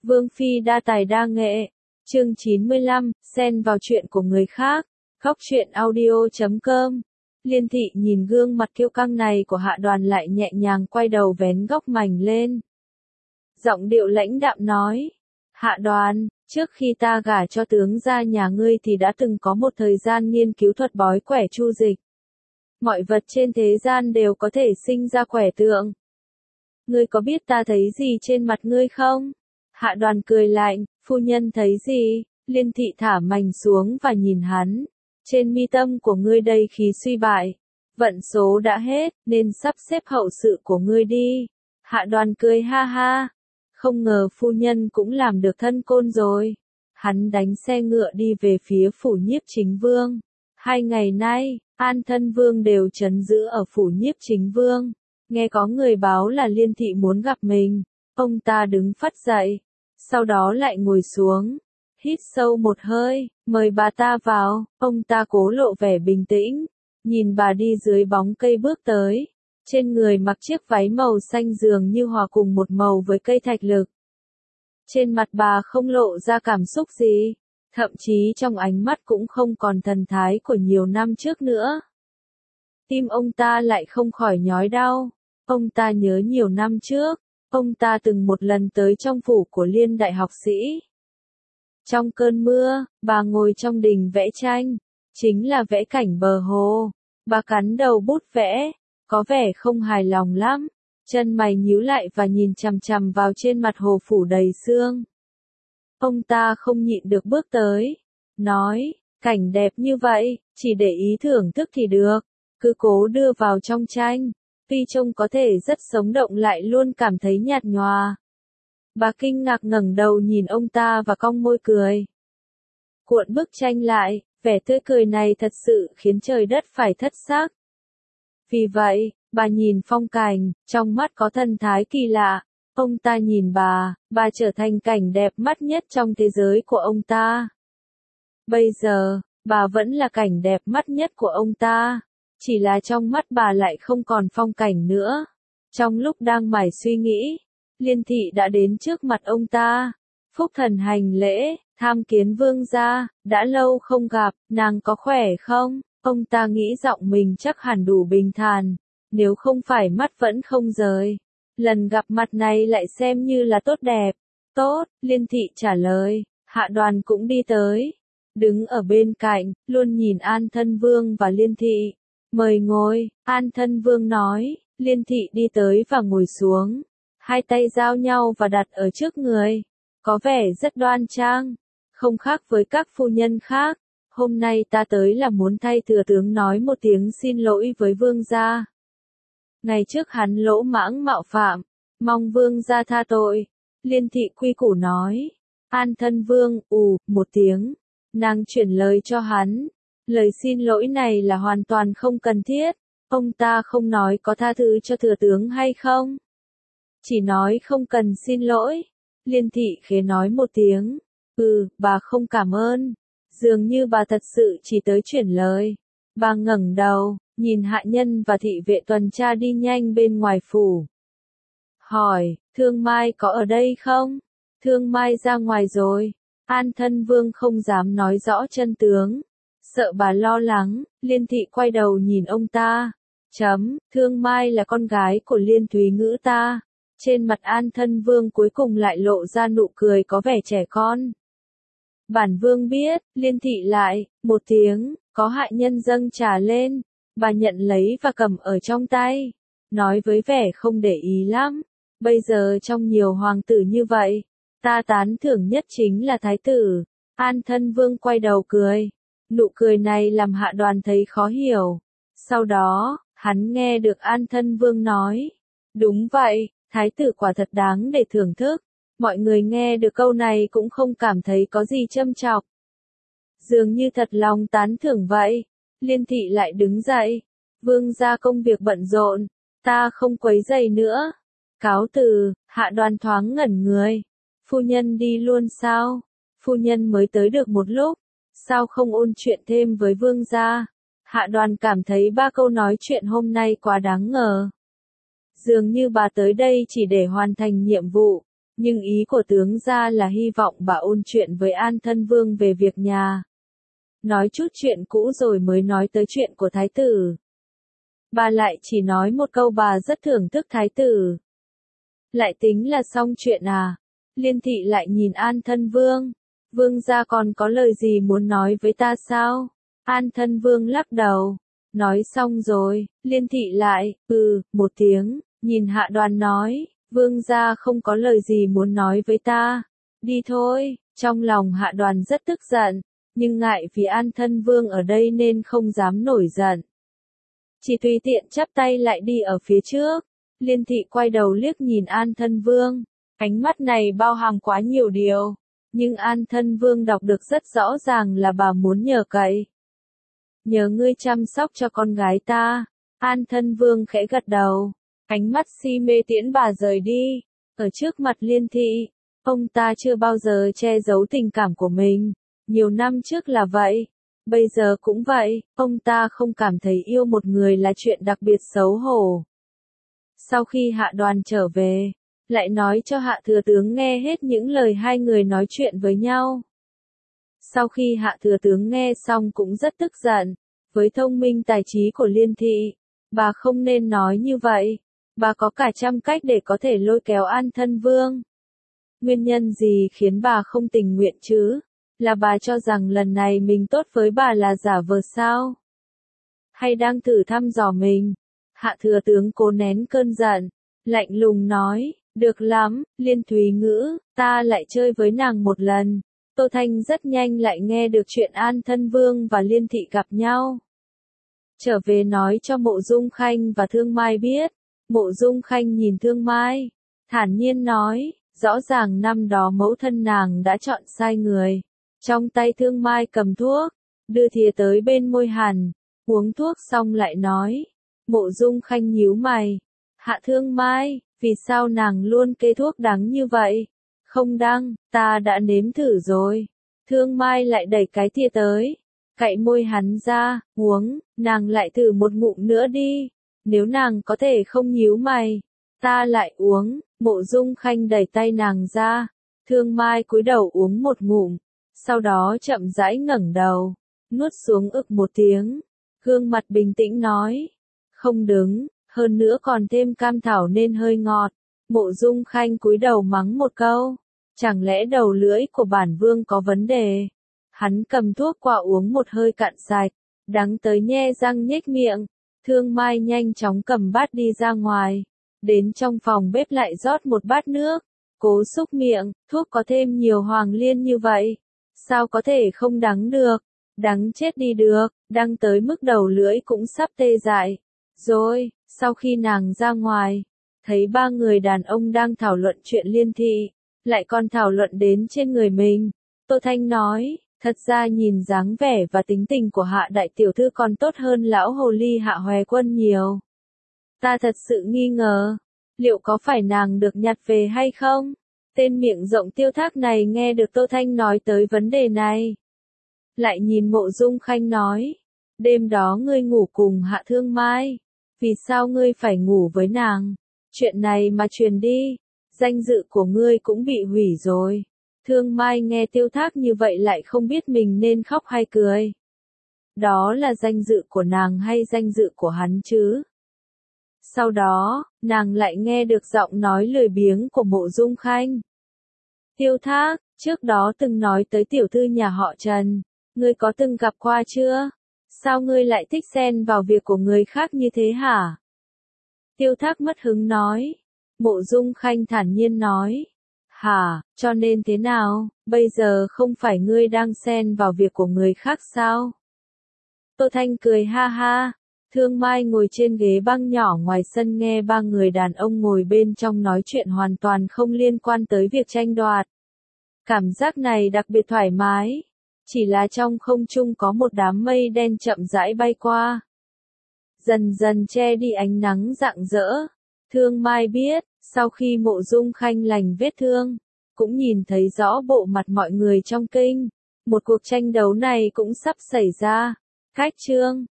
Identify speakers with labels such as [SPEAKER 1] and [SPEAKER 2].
[SPEAKER 1] Vương phi đa tài đa nghệ. Chương 95, xen vào chuyện của người khác. Khóc chuyện audio.com. Liên thị nhìn gương mặt kiêu căng này của Hạ Đoàn lại nhẹ nhàng quay đầu vén góc mảnh lên. Giọng điệu lãnh đạm nói. Hạ Đoàn, trước khi ta gả cho tướng gia nhà ngươi thì đã từng có một thời gian nghiên cứu thuật bói quẻ chu dịch. Mọi vật trên thế gian đều có thể sinh ra quẻ tượng. Ngươi có biết ta thấy gì trên mặt ngươi không? Hạ Đoàn cười lạnh, phu nhân thấy gì? Liên thị thả mảnh xuống và nhìn hắn. Trên mi tâm của ngươi đầy khí suy bại. Vận số đã hết, nên sắp xếp hậu sự của ngươi đi. Hạ Đoàn cười ha ha. Không ngờ phu nhân cũng làm được thân côn rồi. Hắn đánh xe ngựa đi về phía phủ Nhiếp Chính Vương. 2 ngày nay, An Thân Vương đều trấn giữ ở phủ Nhiếp Chính Vương. Nghe có người báo là Liên thị muốn gặp mình. Ông ta đứng phắt dậy. Sau đó lại ngồi xuống. Hít sâu một hơi, mời bà ta vào. Ông ta cố lộ vẻ bình tĩnh. Nhìn bà đi dưới bóng cây bước tới. Trên người mặc chiếc váy màu xanh dường như hòa cùng một màu với cây thạch lực. Trên mặt bà không lộ ra cảm xúc gì. Thậm chí trong ánh mắt cũng không còn thần thái của nhiều năm trước nữa. Tim ông ta lại không khỏi nhói đau. Ông ta nhớ nhiều năm trước, ông ta từng một lần tới trong phủ của Liên đại học sĩ. Trong cơn mưa, bà ngồi trong đình vẽ tranh, chính là vẽ cảnh bờ hồ. Bà cắn đầu bút vẽ, có vẻ không hài lòng lắm, chân mày nhíu lại và nhìn chằm chằm vào trên mặt hồ phủ đầy sương. Ông ta không nhịn được bước tới, nói, cảnh đẹp như vậy, chỉ để ý thưởng thức thì được, cứ cố đưa vào trong tranh. Tuy trông có thể rất sống động lại luôn cảm thấy nhạt nhòa. Bà kinh ngạc ngẩng đầu nhìn ông ta và cong môi cười. Cuộn bức tranh lại, vẻ tươi cười này thật sự khiến trời đất phải thất sắc. Vì vậy, bà nhìn phong cảnh, trong mắt có thần thái kỳ lạ. Ông ta nhìn bà trở thành cảnh đẹp mắt nhất trong thế giới của ông ta. Bây giờ, bà vẫn là cảnh đẹp mắt nhất của ông ta. Chỉ là trong mắt bà lại không còn phong cảnh nữa. Trong lúc đang mải suy nghĩ, Liên thị đã đến trước mặt ông ta. Phúc thần hành lễ, tham kiến vương gia, đã lâu không gặp, nàng có khỏe không? Ông ta nghĩ giọng mình chắc hẳn đủ bình thản, nếu không phải mắt vẫn không rời. Lần gặp mặt này lại xem như là tốt đẹp. Tốt, Liên thị trả lời, Hạ Đoàn cũng đi tới. Đứng ở bên cạnh, luôn nhìn An Thân Vương và Liên thị. Mời ngồi, An Thân Vương nói, Liên thị đi tới và ngồi xuống. Hai tay giao nhau và đặt ở trước người. Có vẻ rất đoan trang, không khác với các phu nhân khác. Hôm nay ta tới là muốn thay thừa tướng nói một tiếng xin lỗi với vương gia. Ngày trước hắn lỗ mãng mạo phạm, mong vương gia tha tội. Liên thị quy củ nói. An Thân Vương, một tiếng. Nàng chuyển lời cho hắn. Lời xin lỗi này là hoàn toàn không cần thiết. Ông ta không nói có tha thứ cho thừa tướng hay không. Chỉ nói không cần xin lỗi. Liên thị khẽ nói một tiếng. Bà không cảm ơn. Dường như bà thật sự chỉ tới chuyển lời. Bà ngẩng đầu, nhìn hạ nhân và thị vệ tuần tra đi nhanh bên ngoài phủ. Hỏi, Thương Mai có ở đây không? Thương Mai ra ngoài rồi. An Thân Vương không dám nói rõ chân tướng. Sợ bà lo lắng, Liên thị quay đầu nhìn ông ta. Thương Mai là con gái của Liên Thúy Ngữ ta. Trên mặt An Thân Vương cuối cùng lại lộ ra nụ cười có vẻ trẻ con. Bản vương biết, Liên thị lại, một tiếng, có hạ nhân dâng trà lên. Bà nhận lấy và cầm ở trong tay. Nói với vẻ không để ý lắm. Bây giờ trong nhiều hoàng tử như vậy, ta tán thưởng nhất chính là thái tử. An Thân Vương quay đầu cười. Nụ cười này làm Hạ Đoàn thấy khó hiểu. Sau đó, hắn nghe được An Thân Vương nói. Đúng vậy, thái tử quả thật đáng để thưởng thức. Mọi người nghe được câu này cũng không cảm thấy có gì châm chọc. Dường như thật lòng tán thưởng vậy. Liên thị lại đứng dậy. Vương gia công việc bận rộn, ta không quấy rầy nữa. Cáo từ, Hạ Đoàn thoáng ngẩn người. Phu nhân đi luôn sao? Phu nhân mới tới được một lúc. Sao không ôn chuyện thêm với vương gia? Hạ Đoàn cảm thấy 3 câu nói chuyện hôm nay quá đáng ngờ. Dường như bà tới đây chỉ để hoàn thành nhiệm vụ. Nhưng ý của tướng gia là hy vọng bà ôn chuyện với An Thân Vương về việc nhà. Nói chút chuyện cũ rồi mới nói tới chuyện của thái tử. Bà lại chỉ nói một câu bà rất thưởng thức thái tử. Lại tính là xong chuyện à? Liên thị lại nhìn An Thân Vương. Vương gia còn có lời gì muốn nói với ta sao? An Thân Vương lắc đầu. Nói xong rồi, Liên thị lại, một tiếng, nhìn Hạ Đoàn nói, Vương gia không có lời gì muốn nói với ta. Đi thôi, trong lòng Hạ Đoàn rất tức giận, nhưng ngại vì An Thân Vương ở đây nên không dám nổi giận. Chỉ tùy tiện chắp tay lại đi ở phía trước. Liên thị quay đầu liếc nhìn An Thân Vương. Ánh mắt này bao hàm quá nhiều điều. Nhưng An Thân Vương đọc được rất rõ ràng là bà muốn nhờ cậy. Nhờ ngươi chăm sóc cho con gái ta. An Thân Vương khẽ gật đầu. Ánh mắt si mê tiễn bà rời đi. Ở trước mặt Liên thị, ông ta chưa bao giờ che giấu tình cảm của mình. Nhiều năm trước là vậy. Bây giờ cũng vậy, ông ta không cảm thấy yêu một người là chuyện đặc biệt xấu hổ. Sau khi Hạ Đoàn trở về, lại nói cho Hạ Thừa Tướng nghe hết những lời hai người nói chuyện với nhau. Sau khi Hạ Thừa Tướng nghe xong cũng rất tức giận, với thông minh tài trí của Liên thị, bà không nên nói như vậy, bà có cả trăm cách để có thể lôi kéo An Thân Vương. Nguyên nhân gì khiến bà không tình nguyện chứ? Là bà cho rằng lần này mình tốt với bà là giả vờ sao? Hay đang thử thăm dò mình? Hạ Thừa Tướng cố nén cơn giận, lạnh lùng nói, được lắm, Liên Thúy Ngữ, ta lại chơi với nàng một lần. Tô Thanh rất nhanh lại nghe được chuyện An Thân Vương và Liên thị gặp nhau. Trở về nói cho Mộ Dung Khanh và Thương Mai biết. Mộ Dung Khanh nhìn Thương Mai, thản nhiên nói, rõ ràng năm đó mẫu thân nàng đã chọn sai người. Trong tay Thương Mai cầm thuốc, đưa thìa tới bên môi Hàn, uống thuốc xong lại nói. Mộ Dung Khanh nhíu mày. Hạ Thương Mai, vì sao nàng luôn kê thuốc đắng như vậy? Không đắng, ta đã nếm thử rồi. Thương Mai lại đẩy cái thìa tới, cạy môi hắn ra, uống, nàng lại thử một ngụm nữa đi. Nếu nàng có thể không nhíu mày, ta lại uống. Mộ Dung Khanh đẩy tay nàng ra. Thương Mai cúi đầu uống một ngụm, sau đó chậm rãi ngẩng đầu, nuốt xuống ực một tiếng. Gương mặt bình tĩnh nói, không đứng, hơn nữa còn thêm cam thảo nên hơi ngọt. Mộ Dung Khanh cúi đầu mắng một câu, chẳng lẽ đầu lưỡi của bản vương có vấn đề? Hắn cầm thuốc quả uống một hơi cạn sạch, đắng tới nhe răng nhếch miệng. Thương Mai nhanh chóng cầm bát đi ra ngoài, đến trong phòng bếp lại rót một bát nước, cố xúc miệng. Thuốc có thêm nhiều hoàng liên như vậy, sao có thể không đắng được? Đắng chết đi được, đắng tới mức đầu lưỡi cũng sắp tê dại. Rồi, sau khi nàng ra ngoài, thấy ba người đàn ông đang thảo luận chuyện Liên thị, lại còn thảo luận đến trên người mình. Tô Thanh nói, thật ra nhìn dáng vẻ và tính tình của Hạ đại tiểu thư còn tốt hơn lão hồ ly Hạ Hoè Quân nhiều. Ta thật sự nghi ngờ, liệu có phải nàng được nhặt về hay không? Tên miệng rộng Tiêu Thác này nghe được Tô Thanh nói tới vấn đề này. Lại nhìn Mộ Dung Khanh nói, đêm đó ngươi ngủ cùng Hạ Thương Mai, vì sao ngươi phải ngủ với nàng? Chuyện này mà truyền đi, danh dự của ngươi cũng bị hủy rồi. Thương Mai nghe Tiêu Thác như vậy lại không biết mình nên khóc hay cười. Đó là danh dự của nàng hay danh dự của hắn chứ? Sau đó, nàng lại nghe được giọng nói lười biếng của Mộ Dung Khanh. Tiêu Thác, trước đó từng nói tới tiểu thư nhà họ Trần, ngươi có từng gặp qua chưa? Sao ngươi lại thích xen vào việc của người khác như thế hả? Tiêu Thác mất hứng nói. Mộ Dung Khanh thản nhiên nói. Hả, cho nên thế nào, bây giờ không phải ngươi đang xen vào việc của người khác sao? Tô Thanh cười ha ha. Thương Mai ngồi trên ghế băng nhỏ ngoài sân nghe ba người đàn ông ngồi bên trong nói chuyện hoàn toàn không liên quan tới việc tranh đoạt. Cảm giác này đặc biệt thoải mái. Chỉ là trong không trung có một đám mây đen chậm rãi bay qua, dần dần che đi ánh nắng rạng rỡ. Thương Mai biết, sau khi Mộ Dung Khanh lành vết thương, cũng nhìn thấy rõ bộ mặt mọi người trong kinh. Một cuộc tranh đấu này cũng sắp xảy ra. Cách chương